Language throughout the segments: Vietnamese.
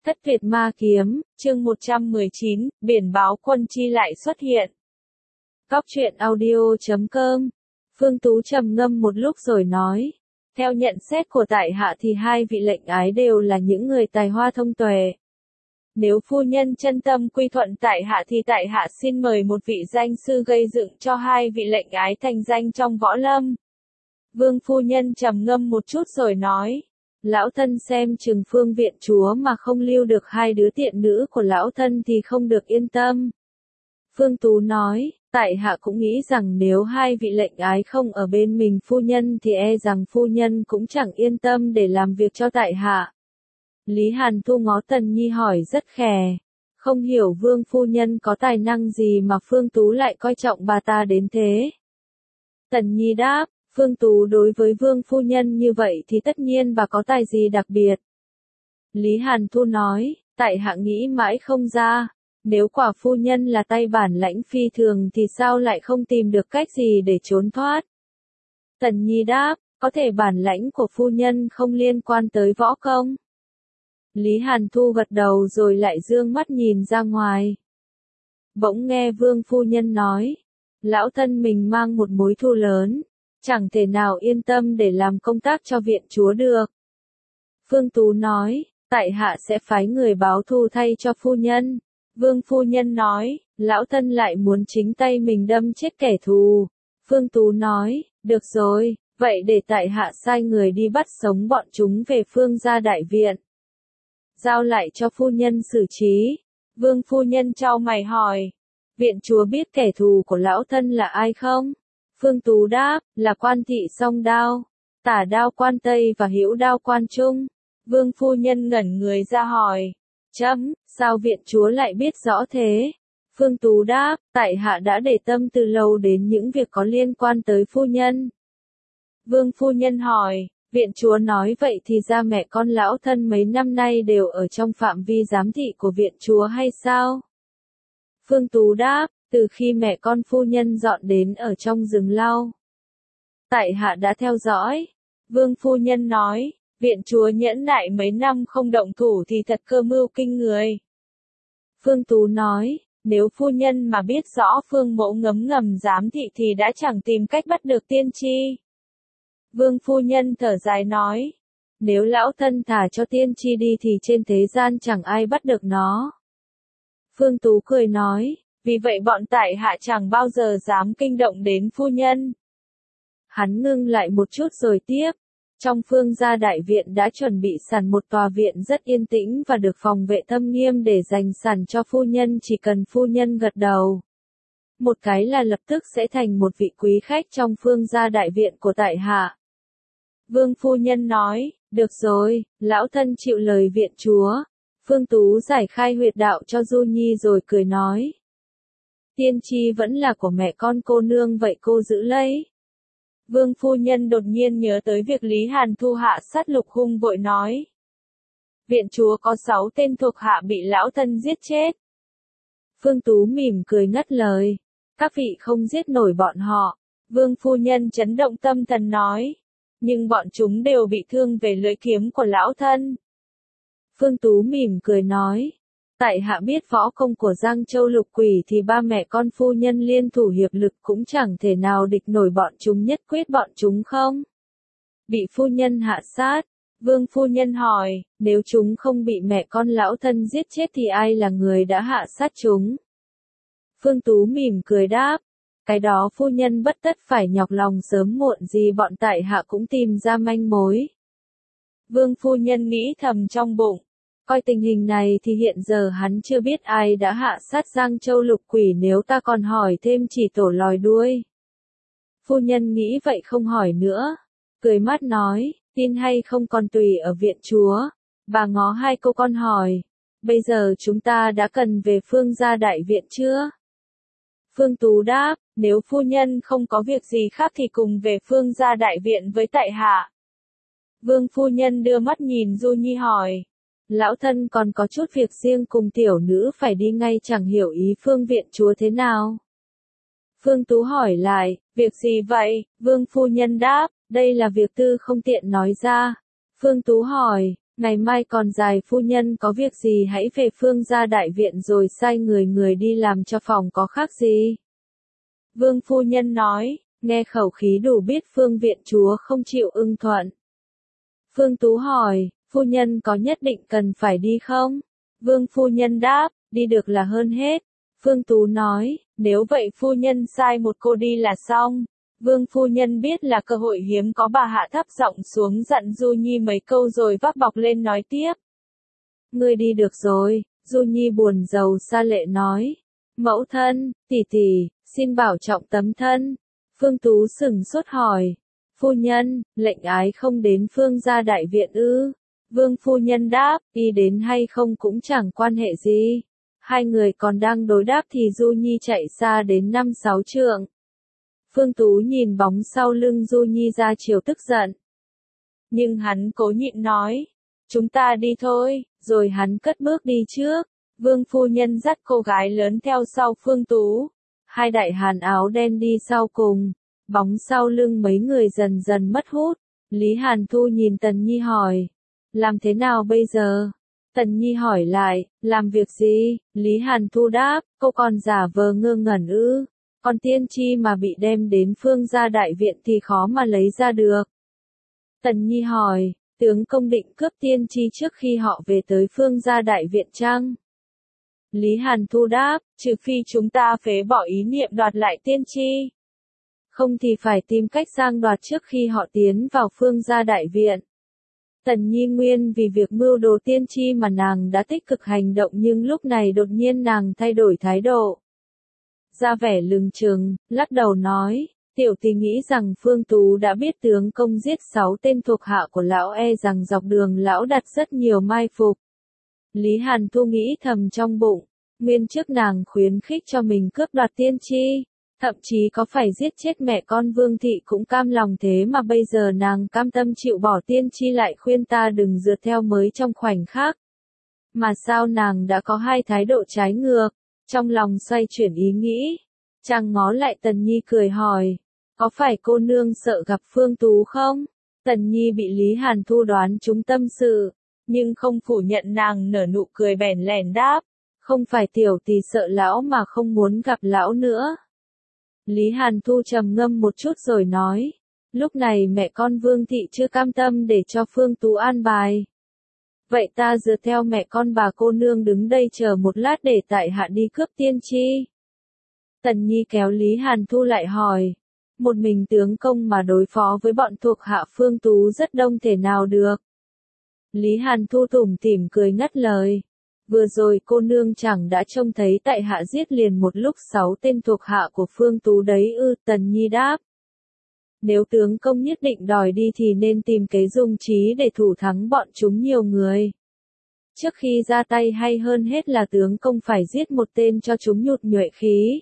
Thất Việt Ma Kiếm, chương 119, biển báo quân chi lại xuất hiện. Cóc truyện audio.com. Phương Tú trầm ngâm một lúc rồi nói. Theo nhận xét của tại hạ thì hai vị lệnh ái đều là những người tài hoa thông tuệ. Nếu phu nhân chân tâm quy thuận tại hạ thì tại hạ xin mời một vị danh sư gây dựng cho hai vị lệnh ái thành danh trong võ lâm. Vương phu nhân trầm ngâm một chút rồi nói. Lão thân xem chừng Phương viện chúa mà không lưu được hai đứa tiện nữ của lão thân thì không được yên tâm. Phương Tú nói, tại hạ cũng nghĩ rằng nếu hai vị lệnh ái không ở bên mình phu nhân thì e rằng phu nhân cũng chẳng yên tâm để làm việc cho tại hạ. Lý Hàn Thu ngó Tần Nhi hỏi rất khè, không hiểu Vương phu nhân có tài năng gì mà Phương Tú lại coi trọng bà ta đến thế. Tần Nhi đáp, Phương Tú đối với Vương phu nhân như vậy thì tất nhiên bà có tài gì đặc biệt. Lý Hàn Thu nói, tại hạ nghĩ mãi không ra, nếu quả phu nhân là tay bản lãnh phi thường thì sao lại không tìm được cách gì để trốn thoát. Tần Nhi đáp, có thể bản lãnh của phu nhân không liên quan tới võ công. Lý Hàn Thu gật đầu rồi lại dương mắt nhìn ra ngoài. Bỗng nghe Vương phu nhân nói, lão thân mình mang một mối thù lớn, chẳng thể nào yên tâm để làm công tác cho viện chúa được. Phương Tú nói, tại hạ sẽ phái người báo thù thay cho phu nhân. Vương phu nhân nói, lão thân lại muốn chính tay mình đâm chết kẻ thù. Phương Tú nói, được rồi, vậy để tại hạ sai người đi bắt sống bọn chúng về Phương gia đại viện. Giao lại cho phu nhân xử trí. Vương phu nhân chau mày hỏi, viện chúa biết kẻ thù của lão thân là ai không? Phương Tú đáp, là Quan Thị Song Đao, Tả Đao Quan Tây và Hữu Đao Quan Trung. Vương phu nhân ngẩn người ra hỏi, sao viện chúa lại biết rõ thế? Phương Tú đáp, tại hạ đã để tâm từ lâu đến những việc có liên quan tới phu nhân. Vương phu nhân hỏi, viện chúa nói vậy thì ra mẹ con lão thân mấy năm nay đều ở trong phạm vi giám thị của viện chúa hay sao? Phương Tú đáp, từ khi mẹ con phu nhân dọn đến ở trong rừng lau, tại hạ đã theo dõi. Vương phu nhân nói, viện chúa nhẫn nại mấy năm không động thủ thì thật cơ mưu kinh người. Phương Tú nói, nếu phu nhân mà biết rõ Phương mẫu ngấm ngầm giám thị thì đã chẳng tìm cách bắt được tiên tri. Vương phu nhân thở dài nói, nếu lão thân thả cho tiên tri đi thì trên thế gian chẳng ai bắt được nó. Phương Tú cười nói, vì vậy bọn tại hạ chẳng bao giờ dám kinh động đến phu nhân. Hắn ngưng lại một chút rồi tiếp. Trong Phương gia đại viện đã chuẩn bị sẵn một tòa viện rất yên tĩnh và được phòng vệ thâm nghiêm để dành sẵn cho phu nhân, chỉ cần phu nhân gật đầu một cái là lập tức sẽ thành một vị quý khách trong Phương gia đại viện của tại hạ. Vương phu nhân nói, được rồi, lão thân chịu lời viện chúa. Phương Tú giải khai huyệt đạo cho Du Nhi rồi cười nói, tiên tri vẫn là của mẹ con cô nương vậy cô giữ lấy. Vương phu nhân đột nhiên nhớ tới việc Lý Hàn Thu hạ sát lục hung vội nói, viện chúa có 6 tên thuộc hạ bị lão thân giết chết. Phương Tú mỉm cười ngắt lời, các vị không giết nổi bọn họ. Vương phu nhân chấn động tâm thần nói, nhưng bọn chúng đều bị thương về lưỡi kiếm của lão thân. Phương Tú mỉm cười nói, tại hạ biết võ công của Giang Châu Lục Quỷ thì ba mẹ con phu nhân liên thủ hiệp lực cũng chẳng thể nào địch nổi bọn chúng, nhất quyết bọn chúng không bị phu nhân hạ sát. Vương phu nhân hỏi, nếu chúng không bị mẹ con lão thân giết chết thì ai là người đã hạ sát chúng? Phương Tú mỉm cười đáp, cái đó phu nhân bất tất phải nhọc lòng, sớm muộn gì bọn tại hạ cũng tìm ra manh mối. Vương phu nhân nghĩ thầm trong bụng, coi tình hình này thì hiện giờ hắn chưa biết ai đã hạ sát Giang Châu Lục Quỷ, nếu ta còn hỏi thêm chỉ tổ lòi đuôi. Phu nhân nghĩ vậy không hỏi nữa, cười mắt nói, tin hay không còn tùy ở viện chúa. Bà ngó hai cô con hỏi, bây giờ chúng ta đã cần về Phương gia đại viện chưa? Phương Tú đáp, nếu phu nhân không có việc gì khác thì cùng về Phương gia đại viện với tại hạ. Vương phu nhân đưa mắt nhìn Du Nhi hỏi, lão thân còn có chút việc riêng cùng tiểu nữ phải đi ngay, chẳng hiểu ý Phương viện chúa thế nào. Phương Tú hỏi lại, việc gì vậy? Vương phu nhân đáp, đây là việc tư không tiện nói ra. Phương Tú hỏi, Ngày mai còn dài, phu nhân có việc gì hãy về Phương gia đại viện rồi sai người đi làm cho phòng, có khác gì. Vương phu nhân nói, nghe khẩu khí đủ biết Phương viện chúa không chịu ưng thuận. Phương Tú hỏi, phu nhân có nhất định cần phải đi không? Vương phu nhân đáp, đi được là hơn hết. Phương Tú nói, nếu vậy phu nhân sai một cô đi là xong. Vương phu nhân biết là cơ hội hiếm có, bà hạ thấp giọng xuống dặn Du Nhi mấy câu rồi vác bọc lên nói tiếp. Ngươi đi được rồi. Du Nhi buồn rầu xa lệ nói. Mẫu thân, tỷ tỷ, xin bảo trọng tấm thân. Phương Tú sững sốt hỏi. Phu nhân, lệnh ái không đến Phương gia đại viện ư? Vương phu nhân đáp, y đến hay không cũng chẳng quan hệ gì. Hai người còn đang đối đáp thì Du Nhi chạy xa đến 5-6 trượng. Phương Tú nhìn bóng sau lưng Du Nhi ra chiều tức giận. Nhưng hắn cố nhịn nói, chúng ta đi thôi, rồi hắn cất bước đi trước. Vương phu nhân dắt cô gái lớn theo sau Phương Tú. Hai đại hán áo đen đi sau cùng. Bóng sau lưng mấy người dần dần mất hút. Lý Hàn Thu nhìn Tần Nhi hỏi, làm thế nào bây giờ? Tần Nhi hỏi lại, làm việc gì? Lý Hàn Thu đáp, cô còn giả vờ ngơ ngẩn ư? Còn tiên tri mà bị đem đến Phương gia đại viện thì khó mà lấy ra được. Tần Nhi hỏi, tướng công định cướp tiên tri trước khi họ về tới Phương gia đại viện chăng? Lý Hàn Thu đáp, trừ phi chúng ta phế bỏ ý niệm đoạt lại tiên tri. Không thì phải tìm cách giang đoạt trước khi họ tiến vào Phương gia đại viện. Tần Nhi nguyên vì việc mưu đồ tiên tri mà nàng đã tích cực hành động, nhưng lúc này đột nhiên nàng thay đổi thái độ. Ra vẻ lừng chừng, lắc đầu nói, tiểu tỷ nghĩ rằng Phương Tú đã biết tướng công giết 6 tên thuộc hạ của lão, e rằng dọc đường lão đặt rất nhiều mai phục. Lý Hàn Thu nghĩ thầm trong bụng, nguyên trước nàng khuyến khích cho mình cướp đoạt tiên tri, thậm chí có phải giết chết mẹ con Vương thị cũng cam lòng, thế mà bây giờ nàng cam tâm chịu bỏ tiên tri lại khuyên ta đừng rượt theo mới trong khoảnh khắc. Mà sao nàng đã có hai thái độ trái ngược? Trong lòng xoay chuyển ý nghĩ, chàng ngó lại Tần Nhi cười hỏi, có phải cô nương sợ gặp Phương Tú không? Tần Nhi bị Lý Hàn Thu đoán trúng tâm sự, nhưng không phủ nhận, nàng nở nụ cười bẽn lẽn đáp, không phải tiểu tỷ sợ lão mà không muốn gặp lão nữa. Lý Hàn Thu trầm ngâm một chút rồi nói, lúc này mẹ con Vương thị chưa cam tâm để cho Phương Tú an bài. Vậy ta dựa theo mẹ con bà cô nương đứng đây chờ một lát để tại hạ đi cướp tiên tri. Tần Nhi kéo Lý Hàn Thu lại hỏi, một mình tướng công mà đối phó với bọn thuộc hạ Phương Tú rất đông, thể nào được. Lý Hàn Thu tủm tỉm cười ngắt lời, vừa rồi cô nương chẳng đã trông thấy tại hạ giết liền một lúc 6 tên thuộc hạ của Phương Tú đấy ư? Tần Nhi đáp, nếu tướng công nhất định đòi đi thì nên tìm kế dung trí để thủ thắng bọn chúng nhiều người. Trước khi ra tay hay hơn hết là tướng công phải giết một tên cho chúng nhụt nhuệ khí.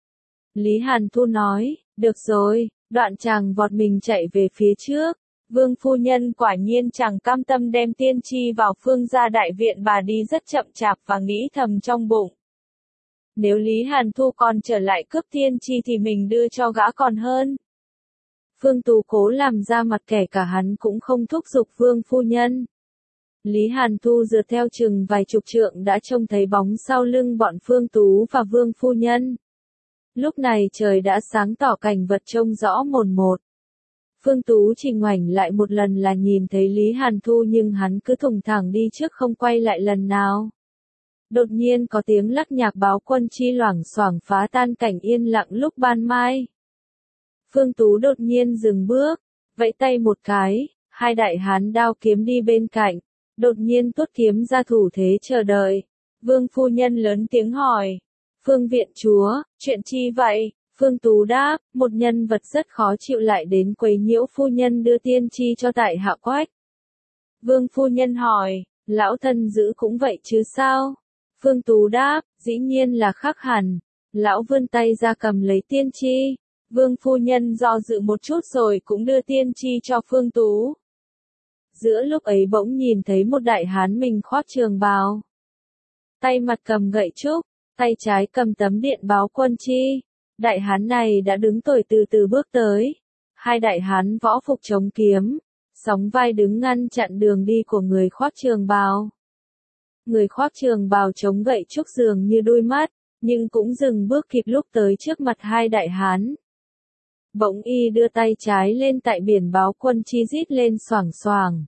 Lý Hàn Thu nói, được rồi, đoạn chàng vọt mình chạy về phía trước. Vương phu nhân quả nhiên chẳng cam tâm đem tiên tri vào Phương gia đại viện, bà đi rất chậm chạp và nghĩ thầm trong bụng. Nếu Lý Hàn Thu còn trở lại cướp tiên tri thì mình đưa cho gã còn hơn. Phương Tú cố làm ra mặt kẻ cả hắn cũng không thúc giục Vương phu nhân. Lý Hàn Thu dượt theo chừng vài chục trượng đã trông thấy bóng sau lưng bọn Phương Tú và Vương phu nhân. Lúc này trời đã sáng tỏ, cảnh vật trông rõ mồn một. Phương Tú chỉ ngoảnh lại một lần là nhìn thấy Lý Hàn Thu, nhưng hắn cứ thùng thẳng đi trước không quay lại lần nào. Đột nhiên có tiếng lắc nhạc báo quân chi loảng xoảng phá tan cảnh yên lặng lúc ban mai. Phương Tú đột nhiên dừng bước, vẫy tay một cái, hai đại hán đao kiếm đi bên cạnh, đột nhiên tuốt kiếm ra thủ thế chờ đợi. Vương phu nhân lớn tiếng hỏi, Phương viện chúa, chuyện chi vậy? Phương Tú đáp, một nhân vật rất khó chịu lại đến quấy nhiễu phu nhân đưa tiên tri cho tại hạ Quách. Vương phu nhân hỏi, lão thân giữ cũng vậy chứ sao? Phương Tú đáp, dĩ nhiên là khác hẳn. Lão vươn tay ra cầm lấy tiên tri. Vương phu nhân do dự một chút rồi cũng đưa tiên tri cho Phương Tú. Giữa lúc ấy bỗng nhìn thấy một đại hán mình khoác trường bào, tay mặt cầm gậy trúc, tay trái cầm tấm điện báo quân chi. Đại hán này đã đứng tuổi từ từ bước tới. Hai đại hán võ phục chống kiếm, sóng vai đứng ngăn chặn đường đi của người khoác trường bào. Người khoác trường bào chống gậy trúc dường như đuôi mắt, nhưng cũng dừng bước kịp lúc tới trước mặt hai đại hán. Bỗng y đưa tay trái lên tại biển báo quân chi rít lên xoảng xoảng.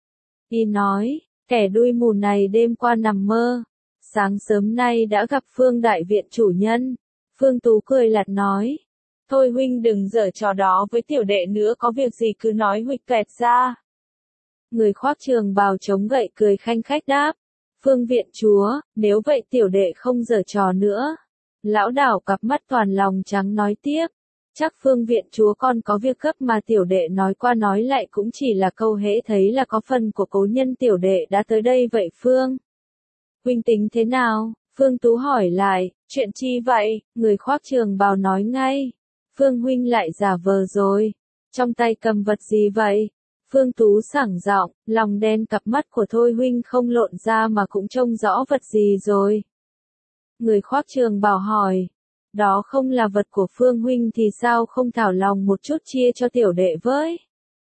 Y nói, kẻ đuôi mù này đêm qua nằm mơ, sáng sớm nay đã gặp Phương đại viện chủ nhân. Phương Tú cười lạt nói, thôi huynh đừng giở trò đó với tiểu đệ nữa, có việc gì cứ nói huỵch toẹt ra. Người khoác trường bào chống gậy cười khanh khách đáp, Phương viện chúa, nếu vậy tiểu đệ không giở trò nữa. Lão đảo cặp mắt toàn lòng trắng nói tiếp, chắc Phương viện chúa con có việc gấp mà tiểu đệ nói qua nói lại cũng chỉ là câu hễ thấy là có phần của cố nhân tiểu đệ đã tới đây vậy Phương. Huynh tính thế nào? Phương Tú hỏi lại, chuyện chi vậy? Người khoác trường bào nói ngay, Phương huynh lại giả vờ rồi, trong tay cầm vật gì vậy? Phương Tú sảng giọng, lòng đen cặp mắt của Thôi huynh không lộn ra mà cũng trông rõ vật gì rồi. Người khoác trường bào hỏi, đó không là vật của Phương huynh thì sao không thảo lòng một chút chia cho tiểu đệ với?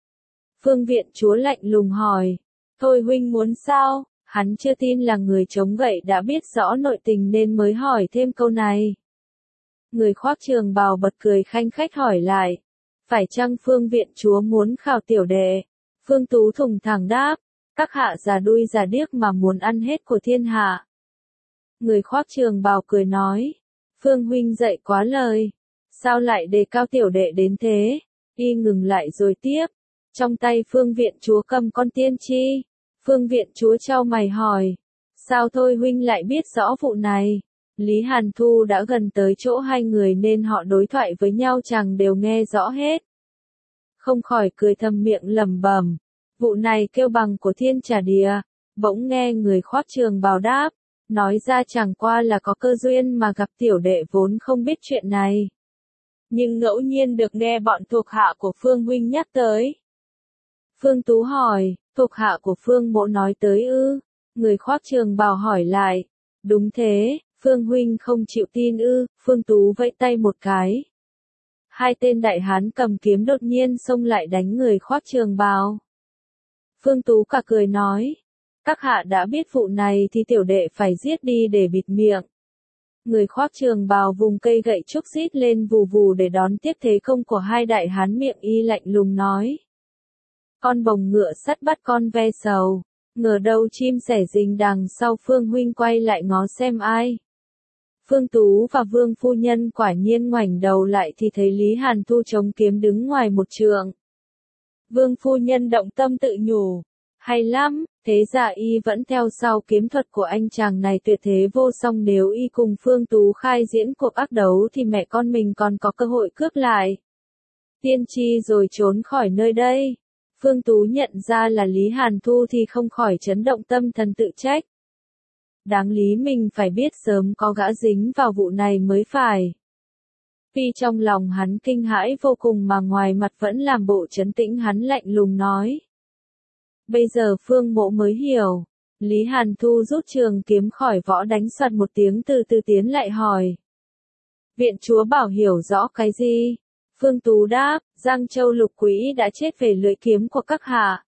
Phương viện chúa lạnh lùng hỏi, Thôi huynh muốn sao? Hắn chưa tin là người chống gậy đã biết rõ nội tình nên mới hỏi thêm câu này. Người khoác trường bào bật cười khanh khách hỏi lại, phải chăng Phương viện chúa muốn khảo tiểu đệ? Phương Tú thùng thẳng đáp, các hạ già đuôi già điếc mà muốn ăn hết của thiên hạ. Người khoác trường bào cười nói, Phương huynh dạy quá lời, sao lại đề cao tiểu đệ đến thế? Y ngừng lại rồi tiếp, trong tay Phương viện chúa cầm con tiên chi. Phương viện chúa chau mày hỏi, sao Thôi huynh lại biết rõ vụ này? Lý Hàn Thu đã gần tới chỗ hai người nên họ đối thoại với nhau chẳng đều nghe rõ hết. Không khỏi cười thầm miệng lẩm bẩm, vụ này kêu bằng của thiên trả địa. Bỗng nghe người khoác trường bào đáp, nói ra chẳng qua là có cơ duyên mà gặp tiểu đệ vốn không biết chuyện này. Nhưng ngẫu nhiên được nghe bọn thuộc hạ của Phương huynh nhắc tới. Phương Tú hỏi, thuộc hạ của Phương mỗ nói tới ư? Người khoác trường bào hỏi lại, đúng thế, Phương huynh không chịu tin ư? Phương Tú vẫy tay một cái. Hai tên đại hán cầm kiếm đột nhiên xông lại đánh người khoác trường bào. Phương Tú cả cười nói, các hạ đã biết vụ này thì tiểu đệ phải giết đi để bịt miệng. Người khoác trường bào vùng cây gậy trúc rít lên vù vù để đón tiếp thế công của hai đại hán, miệng y lạnh lùng nói. Con bồng ngựa sắt bắt con ve sầu, ngờ đâu chim sẻ rình đằng sau. Phương huynh quay lại ngó xem ai. Phương Tú và Vương phu nhân quả nhiên ngoảnh đầu lại thì thấy Lý Hàn Thu chống kiếm đứng ngoài một trượng. Vương phu nhân động tâm tự nhủ, hay lắm, thế ra y vẫn theo sau kiếm thuật của anh chàng này tuyệt thế vô song, nếu y cùng Phương Tú khai diễn cuộc ác đấu thì mẹ con mình còn có cơ hội cướp lại tiên tri rồi trốn khỏi nơi đây. Phương Tú nhận ra là Lý Hàn Thu thì không khỏi chấn động tâm thần, tự trách. Đáng lý mình phải biết sớm có gã dính vào vụ này mới phải. Tuy trong lòng hắn kinh hãi vô cùng mà ngoài mặt vẫn làm bộ trấn tĩnh, hắn lạnh lùng nói. Bây giờ Phương mộ mới hiểu. Lý Hàn Thu rút trường kiếm khỏi vỏ đánh soạt một tiếng, từ từ tiến lại hỏi. Viện chúa bảo hiểu rõ cái gì? Phương Tú đáp, Giang Châu Lục Quỹ đã chết về lưỡi kiếm của các hạ.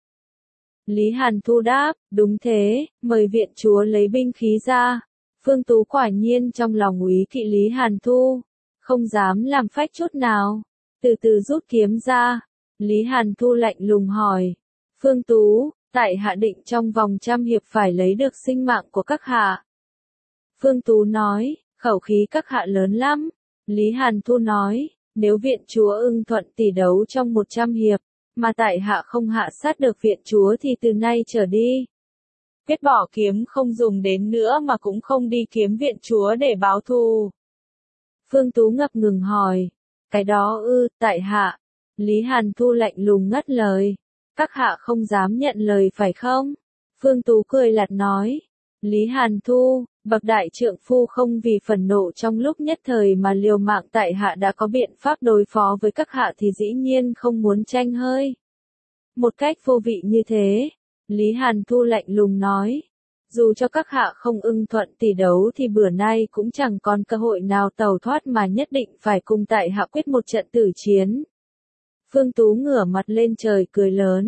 Lý Hàn Thu đáp, đúng thế, mời viện chúa lấy binh khí ra. Phương Tú quả nhiên trong lòng úy kỵ Lý Hàn Thu, không dám làm phách chút nào, từ từ rút kiếm ra. Lý Hàn Thu lạnh lùng hỏi, Phương Tú, tại hạ định trong vòng 100 hiệp phải lấy được sinh mạng của các hạ. Phương Tú nói, khẩu khí các hạ lớn lắm. Lý Hàn Thu nói, nếu viện chúa ưng thuận tỷ đấu trong 100 hiệp, mà tại hạ không hạ sát được viện chúa thì từ nay trở đi, quyết bỏ kiếm không dùng đến nữa mà cũng không đi kiếm viện chúa để báo thù. Phương Tú ngập ngừng hỏi, cái đó ư, tại hạ. Lý Hàn Thu lạnh lùng ngắt lời, các hạ không dám nhận lời phải không? Phương Tú cười lạt nói, Lý Hàn Thu, bậc đại trượng phu không vì phần nộ trong lúc nhất thời mà liều mạng, tại hạ đã có biện pháp đối phó với các hạ thì dĩ nhiên không muốn tranh hơi. Một cách vô vị như thế, Lý Hàn Thu lạnh lùng nói, dù cho các hạ không ưng thuận tỷ đấu thì bữa nay cũng chẳng còn cơ hội nào tẩu thoát mà nhất định phải cùng tại hạ quyết một trận tử chiến. Phương Tú ngửa mặt lên trời cười lớn,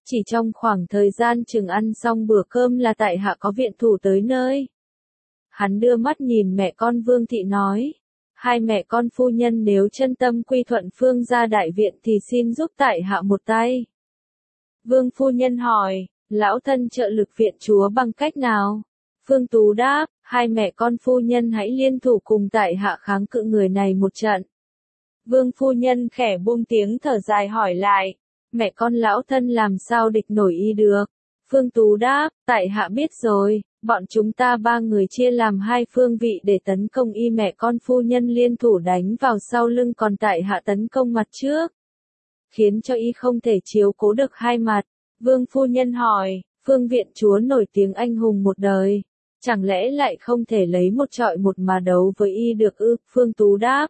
Chỉ trong khoảng thời gian chừng ăn xong bữa cơm là tại hạ có viện thủ tới nơi. Hắn đưa mắt nhìn mẹ con Vương Thị nói. Hai mẹ con phu nhân nếu chân tâm quy thuận Phương gia đại viện thì xin giúp tại hạ một tay. Vương phu nhân hỏi, lão thân trợ lực viện chúa bằng cách nào? Phương Tú đáp, hai mẹ con phu nhân hãy liên thủ cùng tại hạ kháng cự người này một trận. Vương phu nhân khẽ buông tiếng thở dài hỏi lại, mẹ con lão thân làm sao địch nổi y được? Phương Tú đáp, tại hạ biết rồi, bọn chúng ta ba người chia làm hai phương vị để tấn công y, mẹ con phu nhân liên thủ đánh vào sau lưng, còn tại hạ tấn công mặt trước, khiến cho y không thể chiếu cố được hai mặt. Vương phu nhân hỏi, Phương viện chúa nổi tiếng anh hùng một đời, chẳng lẽ lại không thể lấy một trọi một mà đấu với y được ư? Phương Tú đáp,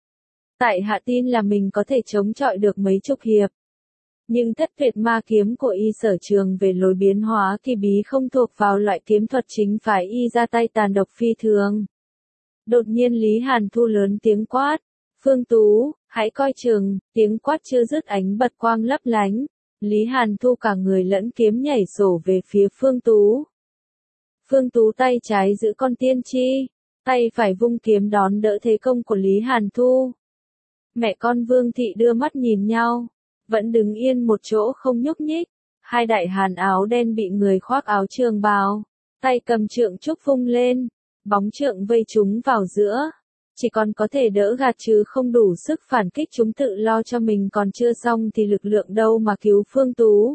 tại hạ tin là mình có thể chống chọi được mấy chục hiệp. Nhưng thất tuyệt ma kiếm của y sở trường về lối biến hóa kỳ bí không thuộc vào loại kiếm thuật chính phái, y ra tay tàn độc phi thường. Đột nhiên Lý Hàn Thu lớn tiếng quát, Phương Tú, hãy coi chừng. Tiếng quát chưa dứt, ánh bật quang lấp lánh. Lý Hàn Thu cả người lẫn kiếm nhảy sổ về phía Phương Tú. Phương Tú tay trái giữ con tiên tri, tay phải vung kiếm đón đỡ thế công của Lý Hàn Thu. Mẹ con Vương Thị đưa mắt nhìn nhau, vẫn đứng yên một chỗ không nhúc nhích. Hai đại hán áo đen bị người khoác áo trường bào, tay cầm trượng trúc vung lên, bóng trượng vây chúng vào giữa. Chỉ còn có thể đỡ gạt chứ không đủ sức phản kích, chúng tự lo cho mình còn chưa xong thì lực lượng đâu mà cứu Phương Tú.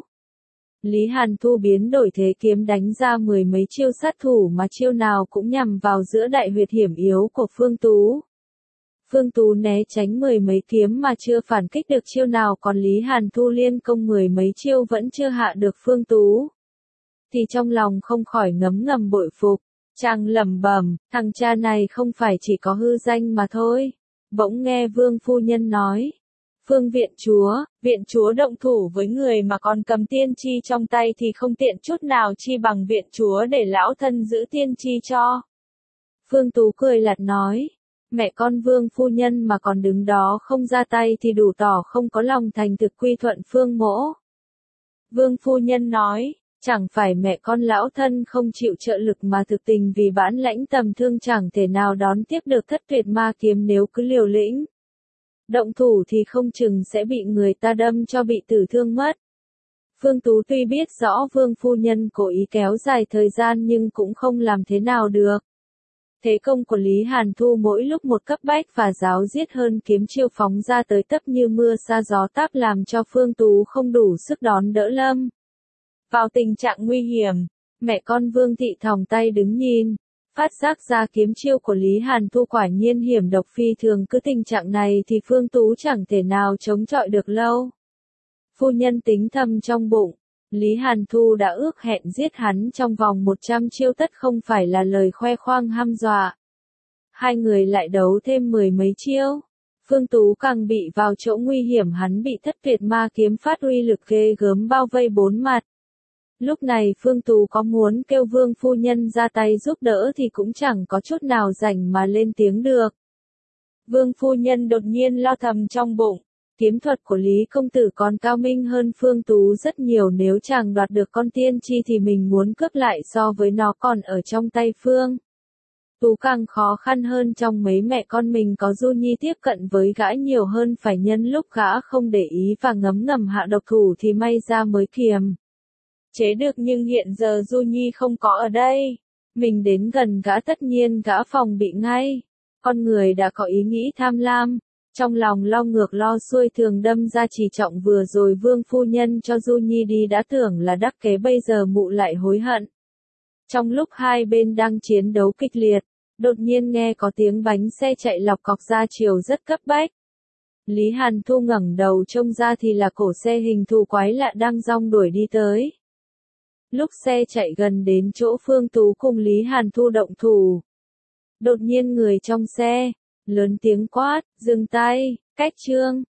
Lý Hàn Thu biến đổi thế kiếm đánh ra mười mấy chiêu sát thủ mà chiêu nào cũng nhằm vào giữa đại huyệt hiểm yếu của Phương Tú. Phương Tú né tránh mười mấy kiếm mà chưa phản kích được chiêu nào, còn Lý Hàn Thu liên công mười mấy chiêu vẫn chưa hạ được Phương Tú. Thì trong lòng không khỏi ngấm ngầm bội phục, chàng lẩm bẩm, thằng cha này không phải chỉ có hư danh mà thôi. Bỗng nghe Vương phu nhân nói, Phương viện chúa động thủ với người mà còn cầm tiên tri trong tay thì không tiện chút nào, chi bằng viện chúa để lão thân giữ tiên tri cho. Phương Tú cười lạt nói, mẹ con Vương phu nhân mà còn đứng đó không ra tay thì đủ tỏ không có lòng thành thực quy thuận Phương mỗ. Vương phu nhân nói, chẳng phải mẹ con lão thân không chịu trợ lực mà thực tình vì bản lãnh tầm thương chẳng thể nào đón tiếp được thất tuyệt ma kiếm, nếu cứ liều lĩnh động thủ thì không chừng sẽ bị người ta đâm cho bị tử thương mất. Phương Tú tuy biết rõ Vương phu nhân cố ý kéo dài thời gian nhưng cũng không làm thế nào được. Thế công của Lý Hàn Thu mỗi lúc một cấp bách và giáo diết hơn, kiếm chiêu phóng ra tới tấp như mưa sa gió táp làm cho Phương Tú không đủ sức đón đỡ lâm vào tình trạng nguy hiểm. Mẹ con Vương Thị thòng tay đứng nhìn, phát giác ra kiếm chiêu của Lý Hàn Thu quả nhiên hiểm độc phi thường, cứ tình trạng này thì Phương Tú chẳng thể nào chống chọi được lâu. Phu nhân tính thầm trong bụng, Lý Hàn Thu đã ước hẹn giết hắn trong vòng 100 chiêu tất không phải là lời khoe khoang hăm dọa. Hai người lại đấu thêm mười mấy chiêu, Phương Tú càng bị vào chỗ nguy hiểm, hắn bị thất tuyệt ma kiếm phát uy lực ghê gớm bao vây bốn mặt. Lúc này Phương Tú có muốn kêu Vương phu nhân ra tay giúp đỡ thì cũng chẳng có chút nào rảnh mà lên tiếng được. Vương phu nhân đột nhiên lo thầm trong bụng, kiếm thuật của Lý công tử còn cao minh hơn Phương Tú rất nhiều, nếu chàng đoạt được con tiên tri thì mình muốn cướp lại so với nó còn ở trong tay Phương Tú càng khó khăn hơn. Trong mấy mẹ con mình có Du Nhi tiếp cận với gã nhiều hơn, phải nhân lúc gã không để ý và ngấm ngầm hạ độc thủ thì may ra mới kiềm chế được, nhưng hiện giờ Du Nhi không có ở đây, mình đến gần gã tất nhiên gã phòng bị ngay. Con người đã có ý nghĩ tham lam, trong lòng lo ngược lo xuôi thường đâm ra chỉ trọng vừa rồi Vương phu nhân cho Du Nhi đi đã tưởng là đắc kế, bây giờ mụ lại hối hận. Trong lúc hai bên đang chiến đấu kịch liệt, đột nhiên nghe có tiếng bánh xe chạy lọc cọc ra chiều rất cấp bách. Lý Hàn Thu ngẩng đầu trông ra thì là cổ xe hình thù quái lạ đang dong đuổi đi tới. Lúc xe chạy gần đến chỗ Phương Tú cùng Lý Hàn Thu động thủ, đột nhiên người trong xe lớn tiếng quát, dừng tay, cách chương.